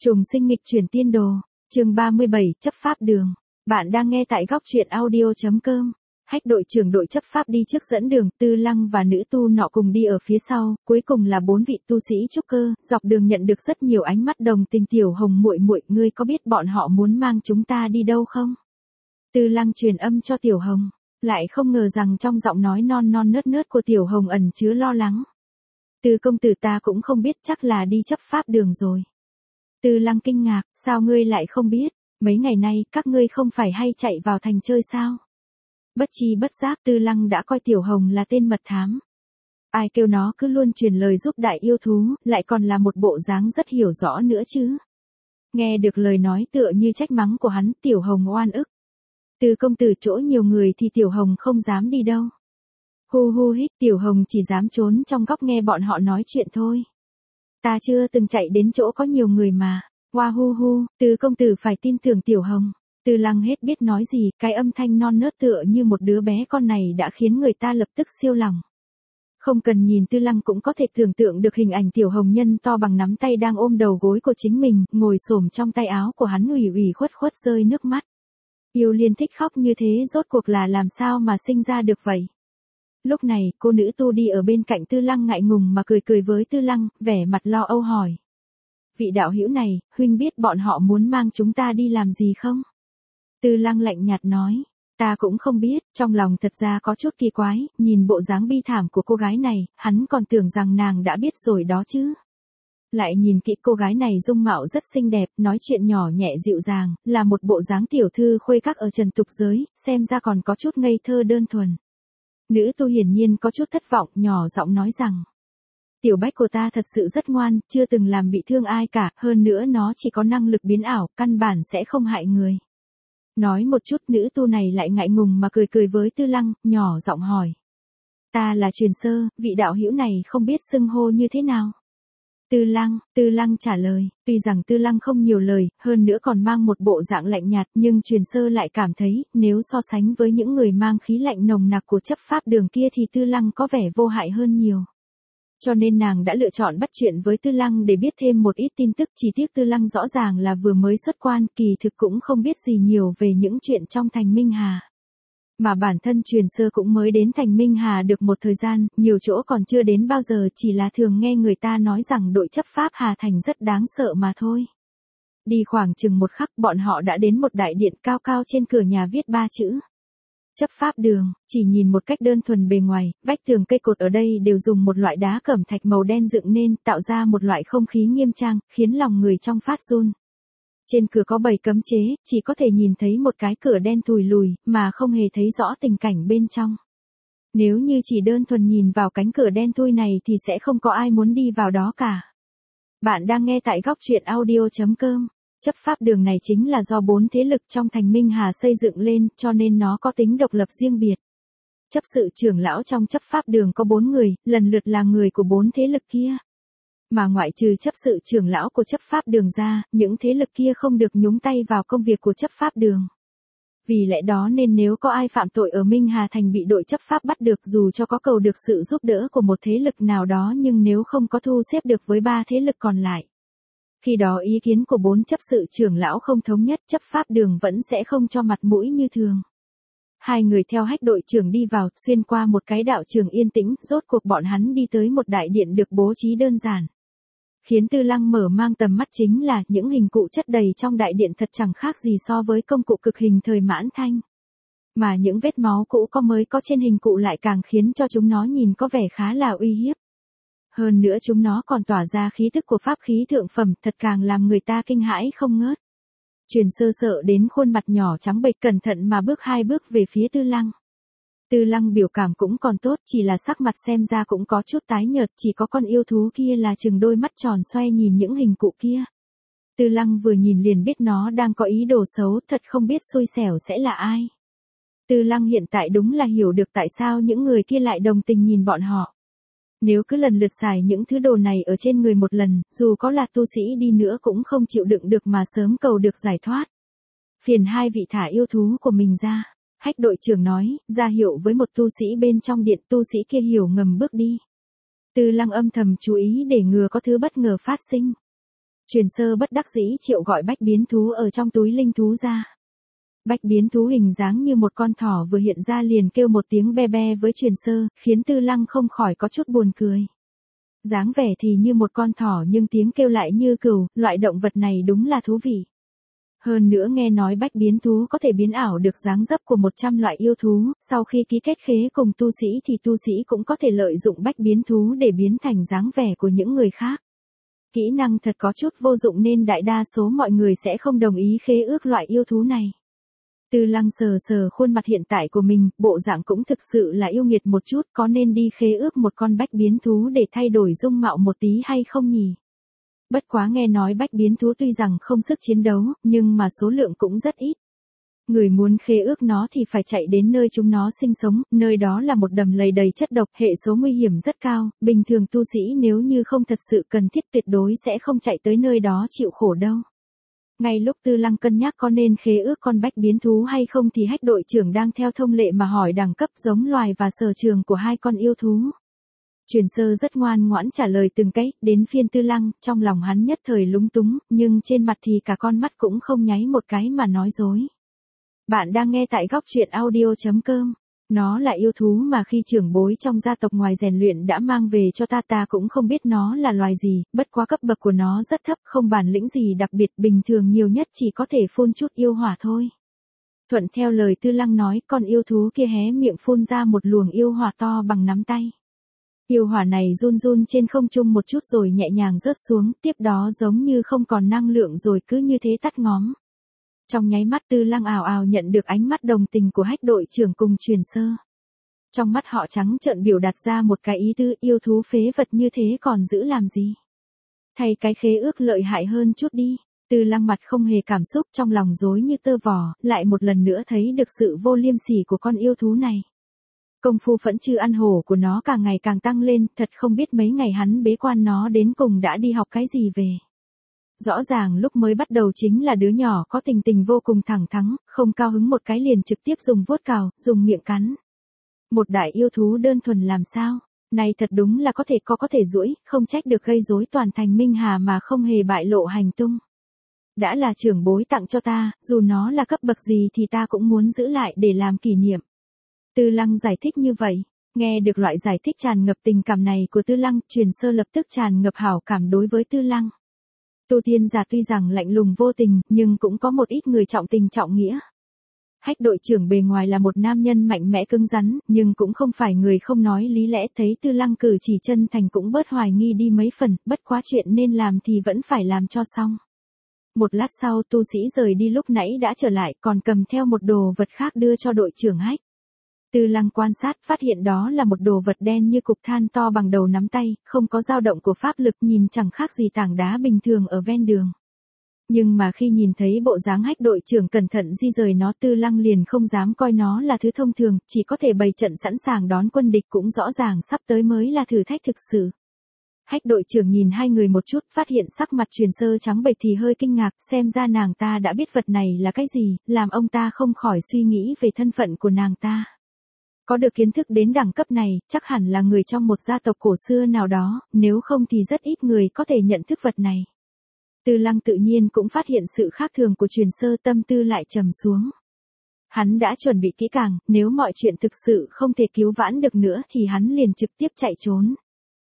Trùng sinh nghịch chuyển tiên đồ, chương 37, chấp pháp đường. Bạn đang nghe tại góc truyện audio.com. Hách đội trưởng đội chấp pháp đi trước dẫn đường, Tư Lăng và nữ tu nọ cùng đi ở phía sau, cuối cùng là 4 vị tu sĩ trúc cơ, dọc đường nhận được rất nhiều ánh mắt đồng tình. Tiểu Hồng muội muội, ngươi có biết bọn họ muốn mang chúng ta đi đâu không? Tư Lăng truyền âm cho Tiểu Hồng, lại không ngờ rằng trong giọng nói non non nớt nớt của Tiểu Hồng ẩn chứa lo lắng. Tư công tử, ta cũng không biết, chắc là đi chấp pháp đường rồi. Tư Lăng kinh ngạc, sao ngươi lại không biết, mấy ngày nay các ngươi không phải hay chạy vào thành chơi sao? Bất chi bất giác Tư Lăng đã coi Tiểu Hồng là tên mật thám. Ai kêu nó cứ luôn truyền lời giúp đại yêu thú, lại còn là một bộ dáng rất hiểu rõ nữa chứ. Nghe được lời nói tựa như trách mắng của hắn, Tiểu Hồng oan ức. Tư công tử, chỗ nhiều người thì Tiểu Hồng không dám đi đâu. Hu hu hít, Tiểu Hồng chỉ dám trốn trong góc nghe bọn họ nói chuyện thôi. Ta chưa từng chạy đến chỗ có nhiều người mà. Hoa hu hu, Tư công tử phải tin tưởng Tiểu Hồng. Tư Lăng hết biết nói gì, cái âm thanh non nớt tựa như một đứa bé con này đã khiến người ta lập tức siêu lòng. Không cần nhìn Tư Lăng cũng có thể tưởng tượng được hình ảnh Tiểu Hồng nhân to bằng nắm tay đang ôm đầu gối của chính mình, ngồi xổm trong tay áo của hắn ủy ủy khuất khuất rơi nước mắt. Yêu Liên thích khóc như thế rốt cuộc là làm sao mà sinh ra được vậy? Lúc này, cô nữ tu đi ở bên cạnh Tư Lăng ngại ngùng mà cười với Tư Lăng, vẻ mặt lo âu hỏi. Vị đạo hữu này, huynh biết bọn họ muốn mang chúng ta đi làm gì không? Tư Lăng lạnh nhạt nói, ta cũng không biết, trong lòng thật ra có chút kỳ quái, nhìn bộ dáng bi thảm của cô gái này, hắn còn tưởng rằng nàng đã biết rồi đó chứ. Lại nhìn kỹ cô gái này dung mạo rất xinh đẹp, nói chuyện nhỏ nhẹ dịu dàng, là một bộ dáng tiểu thư khuê các ở trần tục giới, xem ra còn có chút ngây thơ đơn thuần. Nữ tu hiển nhiên có chút thất vọng, nhỏ giọng nói rằng. Tiểu bách của ta thật sự rất ngoan, chưa từng làm bị thương ai cả, hơn nữa nó chỉ có năng lực biến ảo, căn bản sẽ không hại người. Nói một chút, nữ tu này lại ngại ngùng mà cười với Tư Lăng, nhỏ giọng hỏi. Ta là Truyền Sơ, vị đạo hữu này không biết xưng hô như thế nào? Tư Lăng trả lời, tuy rằng Tư Lăng không nhiều lời, hơn nữa còn mang một bộ dạng lạnh nhạt, nhưng Truyền Sơ lại cảm thấy, nếu so sánh với những người mang khí lạnh nồng nặc của chấp pháp đường kia thì Tư Lăng có vẻ vô hại hơn nhiều. Cho nên nàng đã lựa chọn bắt chuyện với Tư Lăng để biết thêm một ít tin tức, chỉ tiếc Tư Lăng rõ ràng là vừa mới xuất quan, kỳ thực cũng không biết gì nhiều về những chuyện trong thành Minh Hà. Mà bản thân Truyền Sơ cũng mới đến thành Minh Hà được một thời gian, nhiều chỗ còn chưa đến bao giờ, chỉ là thường nghe người ta nói rằng đội chấp pháp Hà Thành rất đáng sợ mà thôi. Đi khoảng chừng một khắc bọn họ đã đến một đại điện cao cao, trên cửa nhà viết 3 chữ. Chấp pháp đường, chỉ nhìn một cách đơn thuần bề ngoài, vách tường cây cột ở đây đều dùng một loại đá cẩm thạch màu đen dựng nên, tạo ra một loại không khí nghiêm trang, khiến lòng người trong phát run. Trên cửa có 7 cấm chế, chỉ có thể nhìn thấy một cái cửa đen thùi lùi, mà không hề thấy rõ tình cảnh bên trong. Nếu như chỉ đơn thuần nhìn vào cánh cửa đen thui này thì sẽ không có ai muốn đi vào đó cả. Bạn đang nghe tại góc truyện audio.com. Chấp pháp đường này chính là do 4 thế lực trong thành Minh Hà xây dựng lên, cho nên nó có tính độc lập riêng biệt. Chấp sự trưởng lão trong chấp pháp đường có 4 người, lần lượt là người của 4 thế lực kia. Mà ngoại trừ chấp sự trưởng lão của chấp pháp đường ra, những thế lực kia không được nhúng tay vào công việc của chấp pháp đường. Vì lẽ đó nên nếu có ai phạm tội ở Minh Hà Thành bị đội chấp pháp bắt được, dù cho có cầu được sự giúp đỡ của một thế lực nào đó, nhưng nếu không có thu xếp được với 3 thế lực còn lại. Khi đó ý kiến của 4 chấp sự trưởng lão không thống nhất, chấp pháp đường vẫn sẽ không cho mặt mũi như thường. 2 người theo Hách đội trưởng đi vào, xuyên qua một cái đạo trường yên tĩnh, rốt cuộc bọn hắn đi tới một đại điện được bố trí đơn giản. Khiến Tư Lăng mở mang tầm mắt chính là những hình cụ chất đầy trong đại điện thật chẳng khác gì so với công cụ cực hình thời Mãn Thanh. Mà những vết máu cũ có mới có trên hình cụ lại càng khiến cho chúng nó nhìn có vẻ khá là uy hiếp. Hơn nữa chúng nó còn tỏa ra khí tức của pháp khí thượng phẩm, thật càng làm người ta kinh hãi không ngớt. Truyền Sơ sợ đến khuôn mặt nhỏ trắng bệch, cẩn thận mà bước 2 bước về phía Tư Lăng. Tư Lăng biểu cảm cũng còn tốt, chỉ là sắc mặt xem ra cũng có chút tái nhợt, chỉ có con yêu thú kia là chừng đôi mắt tròn xoay nhìn những hình cụ kia. Tư Lăng vừa nhìn liền biết nó đang có ý đồ xấu, thật không biết xui xẻo sẽ là ai. Tư Lăng hiện tại đúng là hiểu được tại sao những người kia lại đồng tình nhìn bọn họ. Nếu cứ lần lượt xài những thứ đồ này ở trên người một lần, dù có là tu sĩ đi nữa cũng không chịu đựng được mà sớm cầu được giải thoát. Phiền 2 vị thả yêu thú của mình ra. Hách đội trưởng nói, ra hiệu với một tu sĩ bên trong điện, tu sĩ kia hiểu ngầm bước đi. Tư Lăng âm thầm chú ý để ngừa có thứ bất ngờ phát sinh. Truyền sơ bất đắc dĩ triệu gọi bách biến thú ở trong túi linh thú ra. Bách biến thú hình dáng như một con thỏ vừa hiện ra liền kêu một tiếng be be với truyền sơ, khiến Tư Lăng không khỏi có chút buồn cười. Dáng vẻ thì như một con thỏ nhưng tiếng kêu lại như cừu, loại động vật này đúng là thú vị. Hơn nữa nghe nói bách biến thú có thể biến ảo được dáng dấp của 100 loại yêu thú, sau khi ký kết khế cùng tu sĩ thì tu sĩ cũng có thể lợi dụng bách biến thú để biến thành dáng vẻ của những người khác. Kỹ năng thật có chút vô dụng nên đại đa số mọi người sẽ không đồng ý khế ước loại yêu thú này. Tư Lăng sờ sờ khuôn mặt hiện tại của mình, bộ dạng cũng thực sự là yêu nghiệt một chút, có nên đi khế ước một con bách biến thú để thay đổi dung mạo một tí hay không nhỉ? Bất quá nghe nói bách biến thú tuy rằng không sức chiến đấu, nhưng mà số lượng cũng rất ít. Người muốn khế ước nó thì phải chạy đến nơi chúng nó sinh sống, nơi đó là một đầm lầy đầy chất độc, hệ số nguy hiểm rất cao, bình thường tu sĩ nếu như không thật sự cần thiết tuyệt đối sẽ không chạy tới nơi đó chịu khổ đâu. Ngay lúc Tư Lăng cân nhắc có nên khế ước con bách biến thú hay không thì hách đội trưởng đang theo thông lệ mà hỏi đẳng cấp giống loài và sở trường của hai con yêu thú. Truyền sơ rất ngoan ngoãn trả lời từng cái, đến phiên Tư Lăng, trong lòng hắn nhất thời lúng túng, nhưng trên mặt thì cả con mắt cũng không nháy một cái mà nói dối. Bạn đang nghe tại góc truyện audio.com. Nó là yêu thú mà khi trưởng bối trong gia tộc ngoài rèn luyện đã mang về cho ta cũng không biết nó là loài gì, bất quá cấp bậc của nó rất thấp, không bản lĩnh gì đặc biệt, bình thường nhiều nhất chỉ có thể phun chút yêu hỏa thôi. Thuận theo lời Tư Lăng nói, con yêu thú kia hé miệng phun ra một luồng yêu hỏa to bằng nắm tay. Yêu hỏa này run run trên không trung một chút rồi nhẹ nhàng rớt xuống, tiếp đó giống như không còn năng lượng rồi cứ như thế tắt ngóm. Trong nháy mắt Tư Lăng ào ào nhận được ánh mắt đồng tình của hách đội trưởng cùng truyền sơ. Trong mắt họ trắng trợn biểu đạt ra một cái ý tứ, yêu thú phế vật như thế còn giữ làm gì. Thay cái khế ước lợi hại hơn chút đi. Tư Lăng mặt không hề cảm xúc, trong lòng rối như tơ vò, lại một lần nữa thấy được sự vô liêm sỉ của con yêu thú này. Công phu phẫn chư ăn hổ của nó càng ngày càng tăng lên, thật không biết mấy ngày hắn bế quan nó đến cùng đã đi học cái gì về. Rõ ràng lúc mới bắt đầu chính là đứa nhỏ có tình vô cùng thẳng thắn, không cao hứng một cái liền trực tiếp dùng vuốt cào, dùng miệng cắn. Một đại yêu thú đơn thuần làm sao, này thật đúng là có thể duỗi, không trách được gây rối toàn thành Minh Hà mà không hề bại lộ hành tung. Đã là trưởng bối tặng cho ta, dù nó là cấp bậc gì thì ta cũng muốn giữ lại để làm kỷ niệm. Tư Lăng giải thích như vậy, nghe được loại giải thích tràn ngập tình cảm này của Tư Lăng, truyền sơ lập tức tràn ngập hảo cảm đối với Tư Lăng. Tu tiên giả tuy rằng lạnh lùng vô tình, nhưng cũng có một ít người trọng tình trọng nghĩa. Hách đội trưởng bề ngoài là một nam nhân mạnh mẽ cứng rắn, nhưng cũng không phải người không nói lý lẽ, thấy Tư Lăng cử chỉ chân thành cũng bớt hoài nghi đi mấy phần, bất quá chuyện nên làm thì vẫn phải làm cho xong. Một lát sau tu sĩ rời đi lúc nãy đã trở lại, còn cầm theo một đồ vật khác đưa cho đội trưởng Hách. Tư Lăng quan sát phát hiện đó là một đồ vật đen như cục than to bằng đầu nắm tay, không có dao động của pháp lực, nhìn chẳng khác gì tảng đá bình thường ở ven đường. Nhưng mà khi nhìn thấy bộ dáng Hách đội trưởng cẩn thận di rời nó, Tư Lăng liền không dám coi nó là thứ thông thường, chỉ có thể bày trận sẵn sàng đón quân địch, cũng rõ ràng sắp tới mới là thử thách thực sự. Hách đội trưởng nhìn hai người một chút, phát hiện sắc mặt truyền sơ trắng bệch thì hơi kinh ngạc, xem ra nàng ta đã biết vật này là cái gì, làm ông ta không khỏi suy nghĩ về thân phận của nàng ta. Có được kiến thức đến đẳng cấp này, chắc hẳn là người trong một gia tộc cổ xưa nào đó, nếu không thì rất ít người có thể nhận thức vật này. Tư Lăng tự nhiên cũng phát hiện sự khác thường của truyền sơ, tâm tư lại trầm xuống. Hắn đã chuẩn bị kỹ càng, nếu mọi chuyện thực sự không thể cứu vãn được nữa thì hắn liền trực tiếp chạy trốn.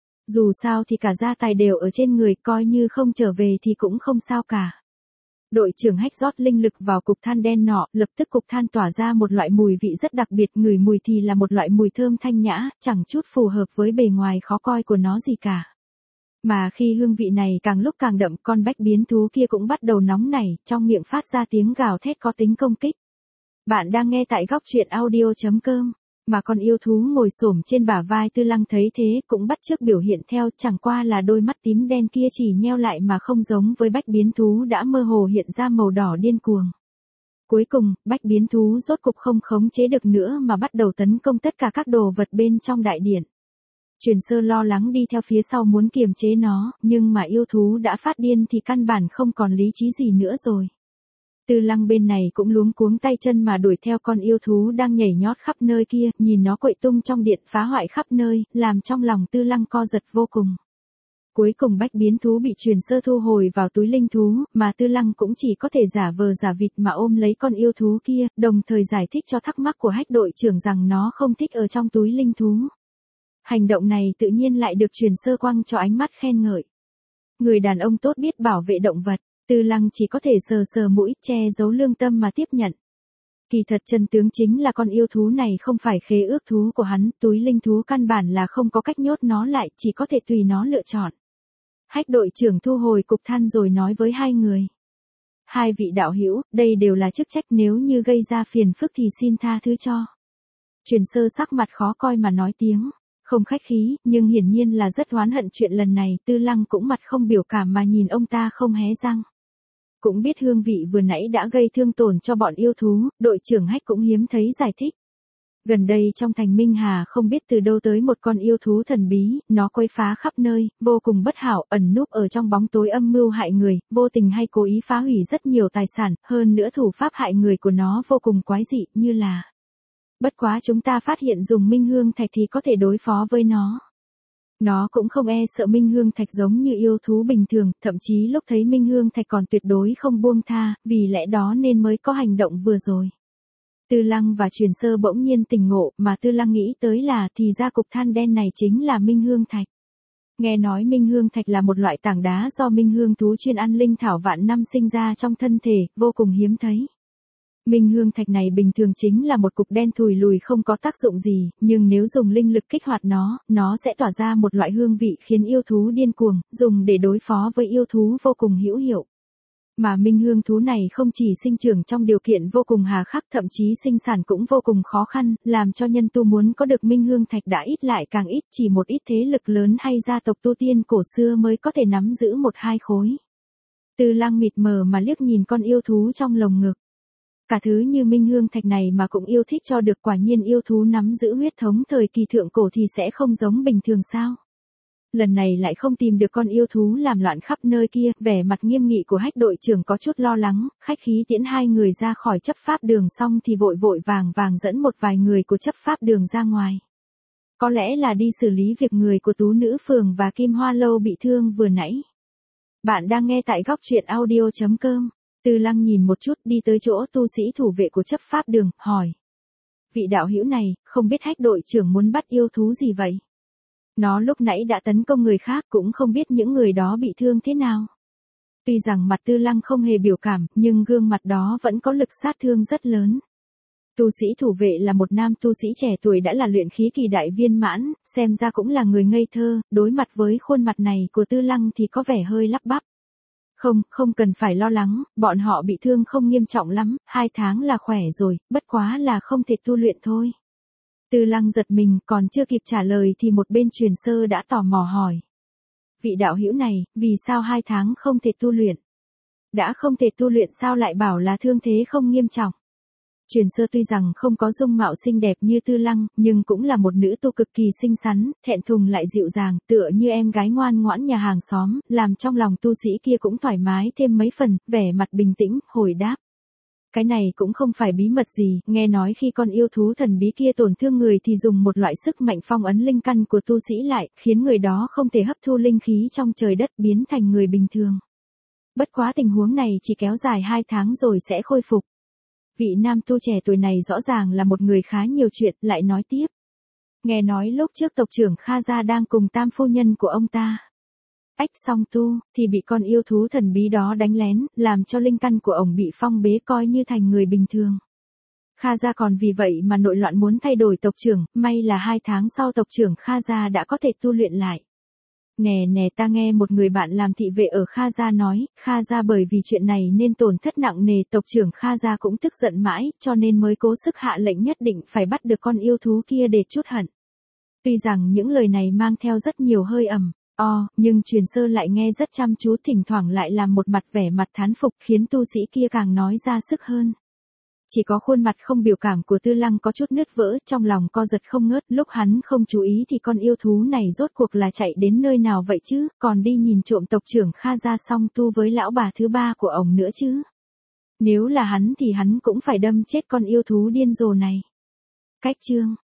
Dù sao thì cả gia tài đều ở trên người, coi như không trở về thì cũng không sao cả. Đội trưởng Hách rót linh lực vào cục than đen nọ, lập tức cục than tỏa ra một loại mùi vị rất đặc biệt, ngửi mùi thì là một loại mùi thơm thanh nhã, chẳng chút phù hợp với bề ngoài khó coi của nó gì cả. Mà khi hương vị này càng lúc càng đậm, con bách biến thú kia cũng bắt đầu nóng nảy, trong miệng phát ra tiếng gào thét có tính công kích. Bạn đang nghe tại góc truyện audio.com. Mà con yêu thú ngồi xổm trên bả vai Tư Lăng thấy thế cũng bắt chước biểu hiện theo, chẳng qua là đôi mắt tím đen kia chỉ nheo lại mà không giống với bách biến thú đã mơ hồ hiện ra màu đỏ điên cuồng. Cuối cùng, bách biến thú rốt cục không khống chế được nữa mà bắt đầu tấn công tất cả các đồ vật bên trong đại điện. Truyền sơ lo lắng đi theo phía sau muốn kiềm chế nó, nhưng mà yêu thú đã phát điên thì căn bản không còn lý trí gì nữa rồi. Tư Lăng bên này cũng luống cuống tay chân mà đuổi theo con yêu thú đang nhảy nhót khắp nơi kia, nhìn nó quậy tung trong điện phá hoại khắp nơi, làm trong lòng Tư Lăng co giật vô cùng. Cuối cùng bách biến thú bị Truyền Sơ thu hồi vào túi linh thú, mà Tư Lăng cũng chỉ có thể giả vờ giả vịt mà ôm lấy con yêu thú kia, đồng thời giải thích cho thắc mắc của Hách đội trưởng rằng nó không thích ở trong túi linh thú. Hành động này tự nhiên lại được Truyền Sơ quăng cho ánh mắt khen ngợi. Người đàn ông tốt biết bảo vệ động vật, Tư Lăng chỉ có thể sờ sờ mũi che giấu lương tâm mà tiếp nhận. Kỳ thật chân tướng chính là con yêu thú này không phải khế ước thú của hắn, túi linh thú căn bản là không có cách nhốt nó lại, chỉ có thể tùy nó lựa chọn. Hách đội trưởng thu hồi cục than rồi nói với hai người. Hai vị đạo hữu, đây đều là chức trách, nếu như gây ra phiền phức thì xin tha thứ cho. Truyền Sơ sắc mặt khó coi mà nói tiếng, không khách khí, nhưng hiển nhiên là rất oán hận chuyện lần này. Tư Lăng cũng mặt không biểu cảm mà nhìn ông ta không hé răng. Cũng biết hương vị vừa nãy đã gây thương tổn cho bọn yêu thú, đội trưởng Hách cũng hiếm thấy giải thích. Gần đây trong thành Minh Hà không biết từ đâu tới một con yêu thú thần bí, nó quấy phá khắp nơi, vô cùng bất hảo, ẩn núp ở trong bóng tối âm mưu hại người, vô tình hay cố ý phá hủy rất nhiều tài sản, hơn nữa thủ pháp hại người của nó vô cùng quái dị, như là. Bất quá chúng ta phát hiện dùng Minh Hương Thạch thì có thể đối phó với nó. Nó cũng không e sợ Minh Hương Thạch giống như yêu thú bình thường, thậm chí lúc thấy Minh Hương Thạch còn tuyệt đối không buông tha, vì lẽ đó nên mới có hành động vừa rồi. Tư Lăng và Truyền Sơ bỗng nhiên tỉnh ngộ, mà Tư Lăng nghĩ tới là thì ra cục than đen này chính là Minh Hương Thạch. Nghe nói Minh Hương Thạch là một loại tảng đá do Minh Hương thú chuyên ăn linh thảo vạn năm sinh ra trong thân thể, vô cùng hiếm thấy. Minh Hương Thạch này bình thường chính là một cục đen thùi lùi không có tác dụng gì, nhưng nếu dùng linh lực kích hoạt nó sẽ tỏa ra một loại hương vị khiến yêu thú điên cuồng, dùng để đối phó với yêu thú vô cùng hữu hiệu. Mà Minh Hương thú này không chỉ sinh trưởng trong điều kiện vô cùng hà khắc, thậm chí sinh sản cũng vô cùng khó khăn, làm cho nhân tu muốn có được Minh Hương Thạch đã ít lại càng ít, chỉ một ít thế lực lớn hay gia tộc tu tiên cổ xưa mới có thể nắm giữ một hai khối. Tư Lăng mịt mờ mà liếc nhìn con yêu thú trong lồng ngực. Cả thứ như Minh Hương Thạch này mà cũng yêu thích cho được, quả nhiên yêu thú nắm giữ huyết thống thời kỳ thượng cổ thì sẽ không giống bình thường sao. Lần này lại không tìm được con yêu thú làm loạn khắp nơi kia, vẻ mặt nghiêm nghị của Hách đội trưởng có chút lo lắng, khách khí tiễn hai người ra khỏi chấp pháp đường xong thì vội vội vàng dẫn một vài người của chấp pháp đường ra ngoài. Có lẽ là đi xử lý việc người của Tú Nữ Phường và Kim Hoa Lâu bị thương vừa nãy. Bạn đang nghe tại góc truyện audio.com. Tư Lăng nhìn một chút đi tới chỗ tu sĩ thủ vệ của chấp pháp đường, hỏi. Vị đạo hữu này, không biết Hách đội trưởng muốn bắt yêu thú gì vậy? Nó lúc nãy đã tấn công người khác, cũng không biết những người đó bị thương thế nào. Tuy rằng mặt Tư Lăng không hề biểu cảm, nhưng gương mặt đó vẫn có lực sát thương rất lớn. Tu sĩ thủ vệ là một nam tu sĩ trẻ tuổi đã là luyện khí kỳ đại viên mãn, xem ra cũng là người ngây thơ, đối mặt với khuôn mặt này của Tư Lăng thì có vẻ hơi lắp bắp. Không cần phải lo lắng, bọn họ bị thương không nghiêm trọng lắm, 2 tháng là khỏe rồi, bất quá là không thể tu luyện thôi. Tư Lăng giật mình, còn chưa kịp trả lời thì một bên Truyền Sơ đã tò mò hỏi. Vị đạo hữu này, vì sao 2 tháng không thể tu luyện? Đã không thể tu luyện sao lại bảo là thương thế không nghiêm trọng? Truyền Sơ tuy rằng không có dung mạo xinh đẹp như Tư Lăng, nhưng cũng là một nữ tu cực kỳ xinh xắn, thẹn thùng lại dịu dàng, tựa như em gái ngoan ngoãn nhà hàng xóm, làm trong lòng tu sĩ kia cũng thoải mái thêm mấy phần, vẻ mặt bình tĩnh, hồi đáp. Cái này cũng không phải bí mật gì, nghe nói khi con yêu thú thần bí kia tổn thương người thì dùng một loại sức mạnh phong ấn linh căn của tu sĩ lại, khiến người đó không thể hấp thu linh khí trong trời đất, biến thành người bình thường. Bất quá tình huống này chỉ kéo dài 2 tháng rồi sẽ khôi phục. Vị nam tu trẻ tuổi này rõ ràng là một người khá nhiều chuyện, lại nói tiếp. Nghe nói lúc trước tộc trưởng Kha Gia đang cùng tam phu nhân của ông ta. Song tu, thì bị con yêu thú thần bí đó đánh lén, làm cho linh căn của ổng bị phong bế coi như thành người bình thường. Kha Gia còn vì vậy mà nội loạn muốn thay đổi tộc trưởng, may là 2 tháng sau tộc trưởng Kha Gia đã có thể tu luyện lại. Nè ta nghe một người bạn làm thị vệ ở Kha Gia nói, Kha Gia bởi vì chuyện này nên tổn thất nặng nề, tộc trưởng Kha Gia cũng tức giận mãi, cho nên mới cố sức hạ lệnh nhất định phải bắt được con yêu thú kia để trút hận. Tuy rằng những lời này mang theo rất nhiều hơi ẩm, nhưng Truyền Sơ lại nghe rất chăm chú, thỉnh thoảng lại làm một mặt vẻ mặt thán phục, khiến tu sĩ kia càng nói ra sức hơn. Chỉ có khuôn mặt không biểu cảm của Tư Lăng có chút nứt vỡ, trong lòng co giật không ngớt, lúc hắn không chú ý thì con yêu thú này rốt cuộc là chạy đến nơi nào vậy chứ, còn đi nhìn trộm tộc trưởng Kha Gia song tu với lão bà thứ ba của ổng nữa chứ. Nếu là hắn thì hắn cũng phải đâm chết con yêu thú điên rồ này. Cách chương